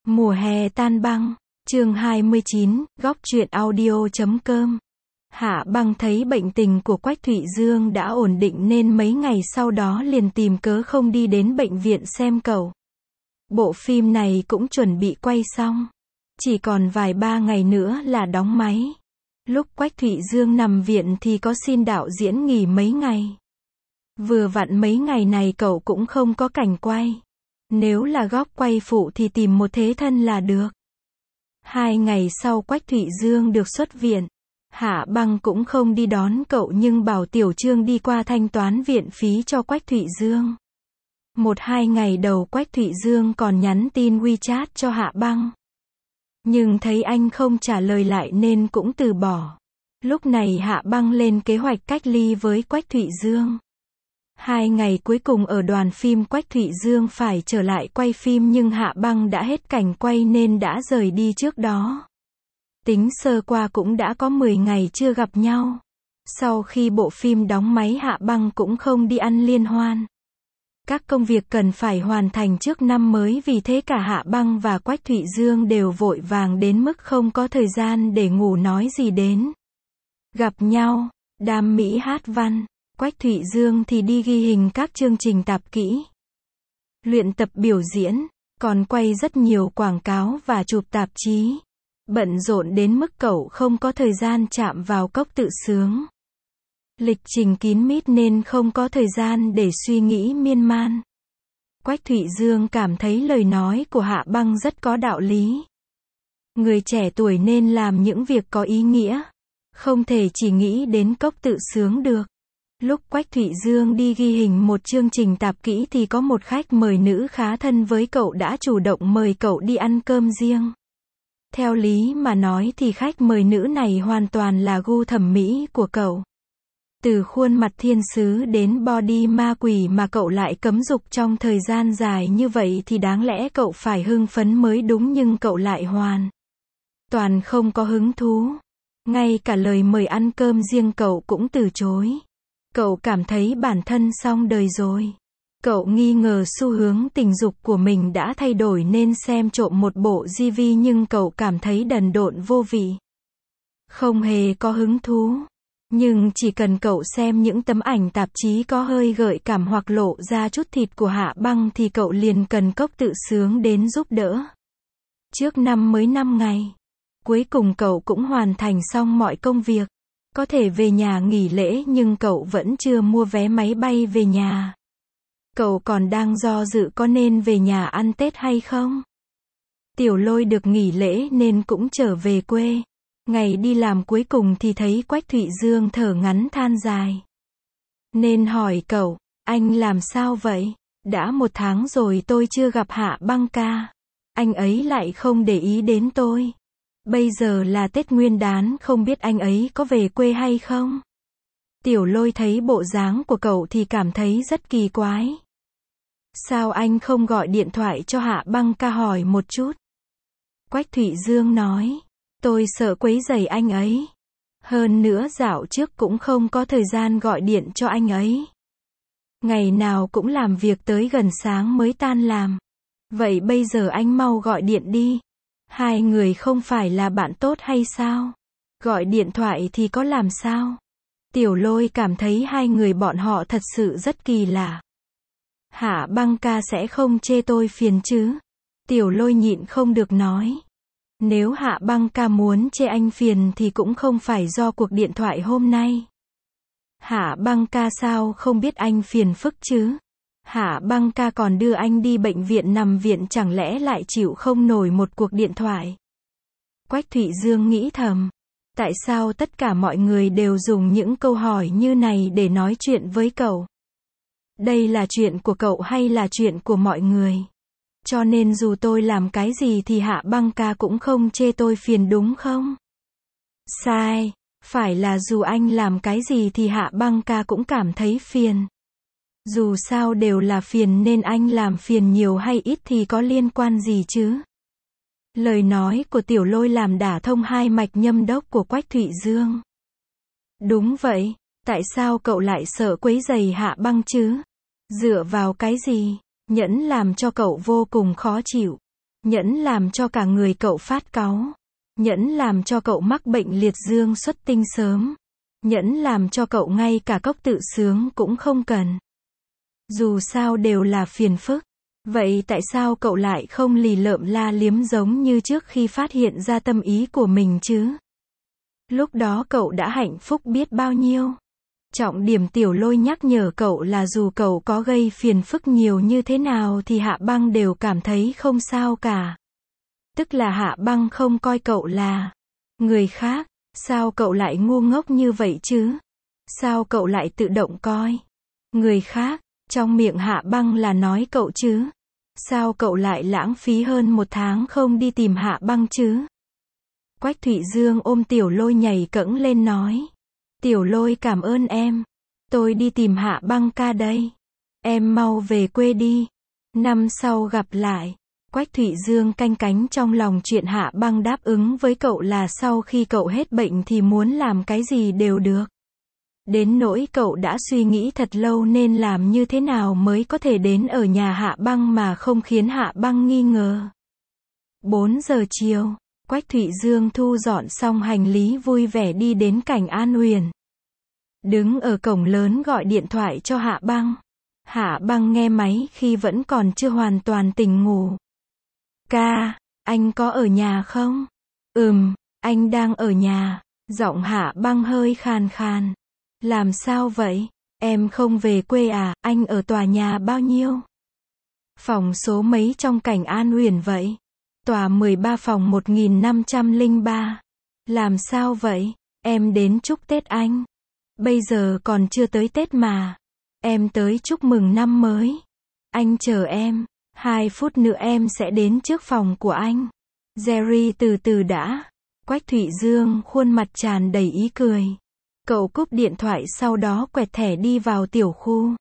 Mùa hè tan băng, chương 29, góc truyện audio.com. Hạ Băng thấy bệnh tình của Quách Thụy Dương đã ổn định nên mấy ngày sau đó liền tìm cớ không đi đến bệnh viện xem cậu. Bộ phim này cũng chuẩn bị quay xong. Chỉ còn vài ba ngày nữa là đóng máy. Lúc Quách Thụy Dương nằm viện thì có xin đạo diễn nghỉ mấy ngày. Vừa vặn mấy ngày này cậu cũng không có cảnh quay. Nếu là góc quay phụ thì tìm một thế thân là được. 2 ngày sau Quách Thụy Dương được xuất viện. Hạ Băng cũng không đi đón cậu nhưng bảo Tiểu Trương đi qua thanh toán viện phí cho Quách Thụy Dương. 1-2 ngày đầu Quách Thụy Dương còn nhắn tin WeChat cho Hạ Băng. Nhưng thấy anh không trả lời lại nên cũng từ bỏ. Lúc này Hạ Băng lên kế hoạch cách ly với Quách Thụy Dương. 2 ngày cuối cùng ở đoàn phim Quách Thụy Dương phải trở lại quay phim nhưng Hạ Băng đã hết cảnh quay nên đã rời đi trước đó. Tính sơ qua cũng đã có 10 ngày chưa gặp nhau. Sau khi bộ phim đóng máy Hạ Băng cũng không đi ăn liên hoan. Các công việc cần phải hoàn thành trước năm mới vì thế cả Hạ Băng và Quách Thụy Dương đều vội vàng đến mức không có thời gian để ngủ nói gì đến gặp nhau. Đam mỹ hát văn, Quách Thụy Dương thì đi ghi hình các chương trình tạp kỹ, luyện tập biểu diễn, còn quay rất nhiều quảng cáo và chụp tạp chí. Bận rộn đến mức cậu không có thời gian chạm vào cốc tự sướng. Lịch trình kín mít nên không có thời gian để suy nghĩ miên man. Quách Thụy Dương cảm thấy lời nói của Hạ Băng rất có đạo lý. Người trẻ tuổi nên làm những việc có ý nghĩa. Không thể chỉ nghĩ đến cốc tự sướng được. Lúc Quách Thụy Dương đi ghi hình một chương trình tạp kỹ thì có một khách mời nữ khá thân với cậu đã chủ động mời cậu đi ăn cơm riêng. Theo lý mà nói thì khách mời nữ này hoàn toàn là gu thẩm mỹ của cậu. Từ khuôn mặt thiên sứ đến body ma quỷ mà cậu lại cấm dục trong thời gian dài như vậy thì đáng lẽ cậu phải hưng phấn mới đúng nhưng cậu lại hoàn toàn không có hứng thú. Ngay cả lời mời ăn cơm riêng cậu cũng từ chối. Cậu cảm thấy bản thân xong đời rồi. Cậu nghi ngờ xu hướng tình dục của mình đã thay đổi nên xem trộm một bộ DVD nhưng cậu cảm thấy đần độn vô vị. Không hề có hứng thú. Nhưng chỉ cần cậu xem những tấm ảnh tạp chí có hơi gợi cảm hoặc lộ ra chút thịt của Hạ Băng thì cậu liền cần cốc tự sướng đến giúp đỡ. Trước năm mới 5 ngày. Cuối cùng cậu cũng hoàn thành xong mọi công việc. Có thể về nhà nghỉ lễ nhưng cậu vẫn chưa mua vé máy bay về nhà. Cậu còn đang do dự có nên về nhà ăn Tết hay không. Tiểu Lôi được nghỉ lễ nên cũng trở về quê. Ngày đi làm cuối cùng thì thấy Quách Thụy Dương thở ngắn than dài. Nên hỏi cậu, anh làm sao vậy? Đã 1 tháng rồi tôi chưa gặp Hạ Băng ca. Anh ấy lại không để ý đến tôi. Bây giờ là Tết Nguyên đán không biết anh ấy có về quê hay không? Tiểu Lôi thấy bộ dáng của cậu thì cảm thấy rất kỳ quái. Sao anh không gọi điện thoại cho Hạ Băng ca hỏi một chút? Quách Thụy Dương nói, tôi sợ quấy rầy anh ấy. Hơn nữa dạo trước cũng không có thời gian gọi điện cho anh ấy. Ngày nào cũng làm việc tới gần sáng mới tan làm. Vậy bây giờ anh mau gọi điện đi. Hai người không phải là bạn tốt hay sao? Gọi điện thoại thì có làm sao? Tiểu Lôi cảm thấy hai người bọn họ thật sự rất kỳ lạ. Hạ Băng ca sẽ không chê tôi phiền chứ? Tiểu Lôi nhịn không được nói. Nếu Hạ Băng ca muốn chê anh phiền thì cũng không phải do cuộc điện thoại hôm nay. Hạ Băng ca sao không biết anh phiền phức chứ? Hạ Băng ca còn đưa anh đi bệnh viện nằm viện chẳng lẽ lại chịu không nổi một cuộc điện thoại? Quách Thụy Dương nghĩ thầm. Tại sao tất cả mọi người đều dùng những câu hỏi như này để nói chuyện với cậu? Đây là chuyện của cậu hay là chuyện của mọi người? Cho nên dù tôi làm cái gì thì Hạ Băng ca cũng không chê tôi phiền đúng không? Sai. Phải là dù anh làm cái gì thì Hạ Băng ca cũng cảm thấy phiền. Dù sao đều là phiền nên anh làm phiền nhiều hay ít thì có liên quan gì chứ? Lời nói của Tiểu Lôi làm đả thông hai mạch nhâm đốc của Quách Thụy Dương. Đúng vậy, tại sao cậu lại sợ quấy rầy Hạ Băng chứ? Dựa vào cái gì? Nhẫn làm cho cậu vô cùng khó chịu. Nhẫn làm cho cả người cậu phát cáu. Nhẫn làm cho cậu mắc bệnh liệt dương xuất tinh sớm. Nhẫn làm cho cậu ngay cả cốc tự sướng cũng không cần. Dù sao đều là phiền phức. Vậy tại sao cậu lại không lì lợm la liếm giống như trước khi phát hiện ra tâm ý của mình chứ? Lúc đó cậu đã hạnh phúc biết bao nhiêu. Trọng điểm Tiểu Lôi nhắc nhở cậu là dù cậu có gây phiền phức nhiều như thế nào thì Hạ Băng đều cảm thấy không sao cả. Tức là Hạ Băng không coi cậu là người khác. Sao cậu lại ngu ngốc như vậy chứ? Sao cậu lại tự động coi người khác? Trong miệng Hạ Băng là nói cậu chứ? Sao cậu lại lãng phí hơn 1 tháng không đi tìm Hạ Băng chứ? Quách Thụy Dương ôm Tiểu Lôi nhảy cẫng lên nói. Tiểu Lôi cảm ơn em. Tôi đi tìm Hạ Băng ca đây. Em mau về quê đi. Năm sau gặp lại. Quách Thụy Dương canh cánh trong lòng chuyện Hạ Băng đáp ứng với cậu là sau khi cậu hết bệnh thì muốn làm cái gì đều được. Đến nỗi cậu đã suy nghĩ thật lâu nên làm như thế nào mới có thể đến ở nhà Hạ Băng mà không khiến Hạ Băng nghi ngờ. 4 giờ chiều, Quách Thụy Dương thu dọn xong hành lý vui vẻ đi đến Cảnh An Huyền. Đứng ở cổng lớn gọi điện thoại cho Hạ Băng. Hạ Băng nghe máy khi vẫn còn chưa hoàn toàn tỉnh ngủ. Ca, anh có ở nhà không? Anh đang ở nhà. Giọng Hạ Băng hơi khàn khàn. Làm sao vậy? Em không về quê à? Anh ở tòa nhà bao nhiêu? Phòng số mấy trong Cảnh An Huyền vậy? Tòa 13 phòng 1503. Làm sao vậy? Em đến chúc Tết anh. Bây giờ còn chưa tới Tết mà. Em tới chúc mừng năm mới. Anh chờ em. 2 phút nữa em sẽ đến trước phòng của anh. Jerry từ từ đã. Quách Thụy Dương khuôn mặt tràn đầy ý cười. Cậu cúp điện thoại sau đó quẹt thẻ đi vào tiểu khu.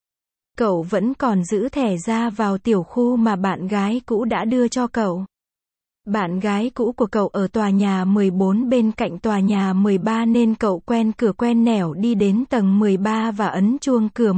Cậu vẫn còn giữ thẻ ra vào tiểu khu mà bạn gái cũ đã đưa cho cậu. Bạn gái cũ của cậu ở tòa nhà 14 bên cạnh tòa nhà 13 nên cậu quen cửa quen nẻo đi đến tầng 13 và ấn chuông cửa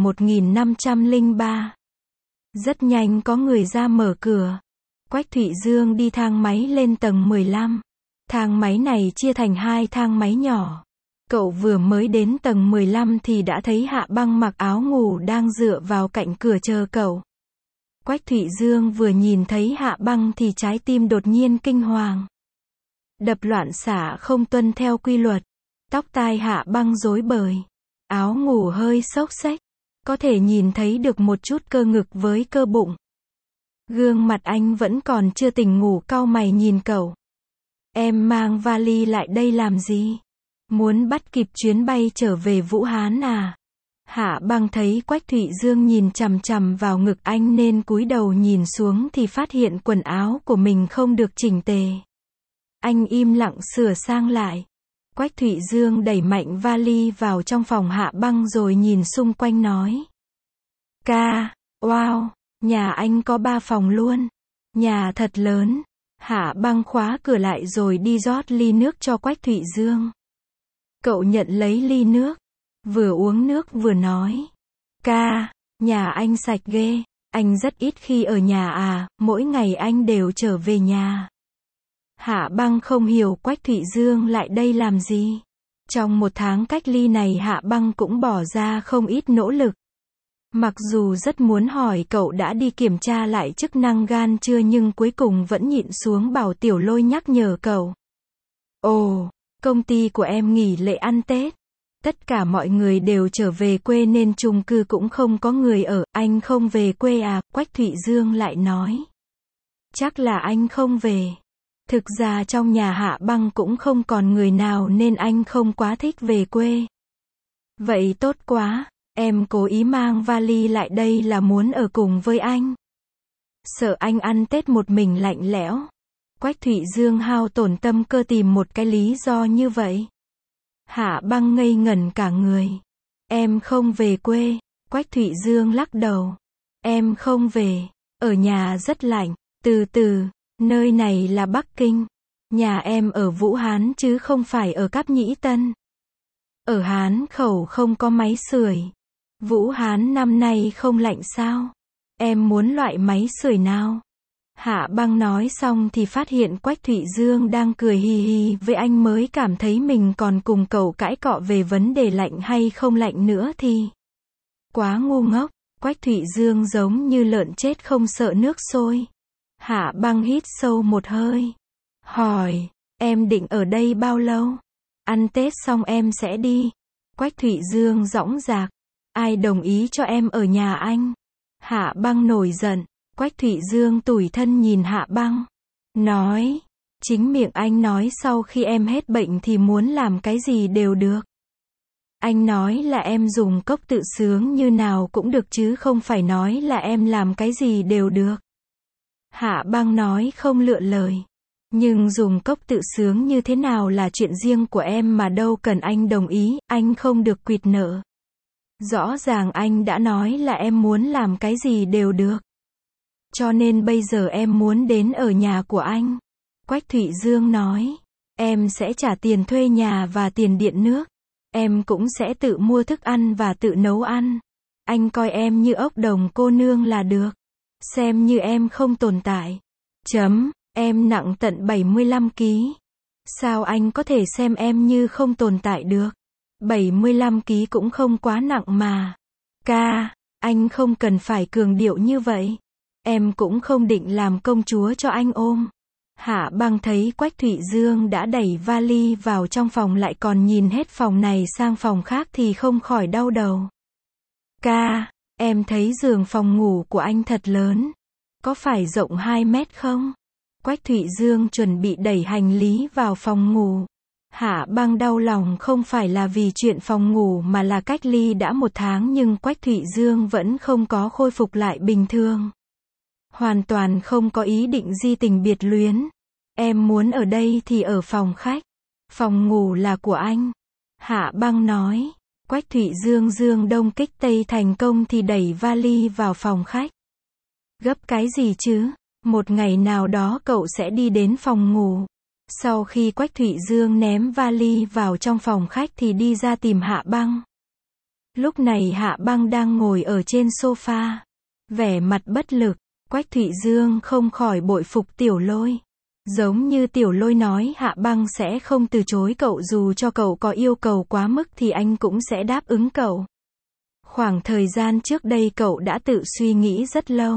1503. Rất nhanh có người ra mở cửa. Quách Thụy Dương đi thang máy lên tầng 15. Thang máy này chia thành 2 thang máy nhỏ. Cậu vừa mới đến tầng 15 thì đã thấy Hạ Băng mặc áo ngủ đang dựa vào cạnh cửa chờ cậu. Quách Thụy Dương vừa nhìn thấy Hạ Băng thì trái tim đột nhiên kinh hoàng. Đập loạn xạ không tuân theo quy luật. Tóc tai Hạ Băng rối bời. Áo ngủ hơi xốc xếch. Có thể nhìn thấy được một chút cơ ngực với cơ bụng. Gương mặt anh vẫn còn chưa tỉnh ngủ cau mày nhìn cậu. Em mang vali lại đây làm gì? Muốn bắt kịp chuyến bay trở về Vũ Hán à? Hạ Băng thấy Quách Thụy Dương nhìn chằm chằm vào ngực anh nên cúi đầu nhìn xuống thì phát hiện quần áo của mình không được chỉnh tề. Anh im lặng sửa sang lại. Quách Thụy Dương đẩy mạnh vali vào trong phòng Hạ Băng rồi nhìn xung quanh nói. Ca, wow, nhà anh có 3 phòng luôn. Nhà thật lớn. Hạ Băng khóa cửa lại rồi đi rót ly nước cho Quách Thụy Dương. Cậu nhận lấy ly nước. Vừa uống nước vừa nói. Ca, nhà anh sạch ghê. Anh rất ít khi ở nhà à, mỗi ngày anh đều trở về nhà. Hạ Băng không hiểu Quách Thụy Dương lại đây làm gì. Trong 1 tháng cách ly này Hạ Băng cũng bỏ ra không ít nỗ lực. Mặc dù rất muốn hỏi cậu đã đi kiểm tra lại chức năng gan chưa nhưng cuối cùng vẫn nhịn xuống bảo Tiểu Lôi nhắc nhở cậu. Ồ, công ty của em nghỉ lễ ăn Tết. Tất cả mọi người đều trở về quê nên chung cư cũng không có người ở. Anh không về quê à? Quách Thụy Dương lại nói. Chắc là anh không về. Thực ra trong nhà Hạ Băng cũng không còn người nào nên anh không quá thích về quê. Vậy tốt quá. Em cố ý mang vali lại đây là muốn ở cùng với anh. Sợ anh ăn Tết một mình lạnh lẽo. Quách Thụy Dương hao tổn tâm cơ tìm một cái lý do như vậy. Hạ Băng ngây ngẩn cả người. Em không về quê. Quách Thụy Dương lắc đầu. Em không về. Ở nhà rất lạnh. Từ từ, nơi này là Bắc Kinh. Nhà em ở Vũ Hán chứ không phải ở Cáp Nhĩ Tân. Ở Hán Khẩu không có máy sưởi. Vũ Hán năm nay không lạnh sao? Em muốn loại máy sưởi nào? Hạ Băng nói xong thì phát hiện Quách Thụy Dương đang cười hì hì với anh, mới cảm thấy mình còn cùng cậu cãi cọ về vấn đề lạnh hay không lạnh nữa thì quá ngu ngốc. Quách Thụy Dương giống như lợn chết không sợ nước sôi. Hạ Băng hít sâu một hơi, hỏi, em định ở đây bao lâu? Ăn Tết xong em sẽ đi. Quách Thụy Dương dõng dạc, ai đồng ý cho em ở nhà anh? Hạ Băng nổi giận. Quách Thụy Dương tủi thân nhìn Hạ Băng, nói, chính miệng anh nói sau khi em hết bệnh thì muốn làm cái gì đều được. Anh nói là em dùng cốc tự sướng như nào cũng được chứ không phải nói là em làm cái gì đều được. Hạ Băng nói không lựa lời. Nhưng dùng cốc tự sướng như thế nào là chuyện riêng của em mà đâu cần anh đồng ý, anh không được quỵt nợ. Rõ ràng anh đã nói là em muốn làm cái gì đều được. Cho nên bây giờ em muốn đến ở nhà của anh. Quách Thụy Dương nói, em sẽ trả tiền thuê nhà và tiền điện nước. Em cũng sẽ tự mua thức ăn và tự nấu ăn. Anh coi em như ốc đồng cô nương là được. Xem như em không tồn tại. Em nặng tận 75 kg. Sao anh có thể xem em như không tồn tại được? 75 kg cũng không quá nặng mà. Ca, anh không cần phải cường điệu như vậy. Em cũng không định làm công chúa cho anh ôm. Hạ Băng thấy Quách Thụy Dương đã đẩy vali vào trong phòng lại còn nhìn hết phòng này sang phòng khác thì không khỏi đau đầu. Ca, em thấy giường phòng ngủ của anh thật lớn. Có phải rộng 2 mét không? Quách Thụy Dương chuẩn bị đẩy hành lý vào phòng ngủ. Hạ Băng đau lòng không phải là vì chuyện phòng ngủ mà là cách ly đã 1 tháng nhưng Quách Thụy Dương vẫn không có khôi phục lại bình thường. Hoàn toàn không có ý định di tình biệt luyến. Em muốn ở đây thì ở phòng khách. Phòng ngủ là của anh. Hạ Băng nói. Quách Thụy Dương dương đông kích tây thành công thì đẩy vali vào phòng khách. Gấp cái gì chứ? Một ngày nào đó cậu sẽ đi đến phòng ngủ. Sau khi Quách Thụy Dương ném vali vào trong phòng khách thì đi ra tìm Hạ Băng. Lúc này Hạ Băng đang ngồi ở trên sofa. Vẻ mặt bất lực. Quách Thụy Dương không khỏi bội phục Tiểu Lôi. Giống như Tiểu Lôi nói Hạ Băng sẽ không từ chối cậu dù cho cậu có yêu cầu quá mức thì anh cũng sẽ đáp ứng cậu. Khoảng thời gian trước đây cậu đã tự suy nghĩ rất lâu.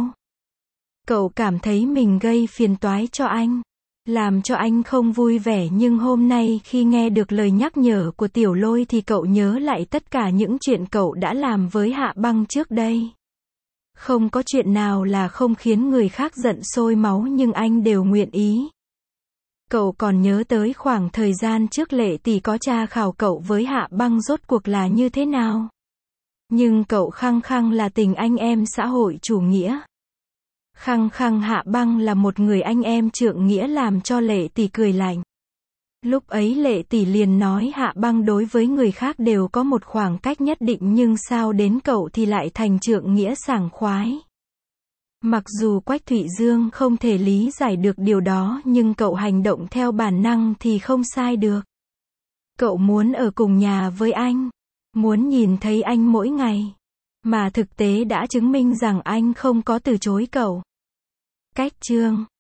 Cậu cảm thấy mình gây phiền toái cho anh, làm cho anh không vui vẻ nhưng hôm nay khi nghe được lời nhắc nhở của Tiểu Lôi thì cậu nhớ lại tất cả những chuyện cậu đã làm với Hạ Băng trước đây. Không có chuyện nào là không khiến người khác giận sôi máu nhưng anh đều nguyện ý. Cậu còn nhớ tới khoảng thời gian trước Lệ tỷ có tra khảo cậu với Hạ Băng rốt cuộc là như thế nào. Nhưng cậu khăng khăng là tình anh em xã hội chủ nghĩa. Khăng khăng Hạ Băng là một người anh em trượng nghĩa làm cho Lệ tỷ cười lạnh. Lúc ấy Lệ tỷ liền nói Hạ Băng đối với người khác đều có một khoảng cách nhất định nhưng sao đến cậu thì lại thành trượng nghĩa sảng khoái. Mặc dù Quách Thụy Dương không thể lý giải được điều đó nhưng cậu hành động theo bản năng thì không sai được. Cậu muốn ở cùng nhà với anh, muốn nhìn thấy anh mỗi ngày. Mà thực tế đã chứng minh rằng anh không có từ chối cậu. Cách chương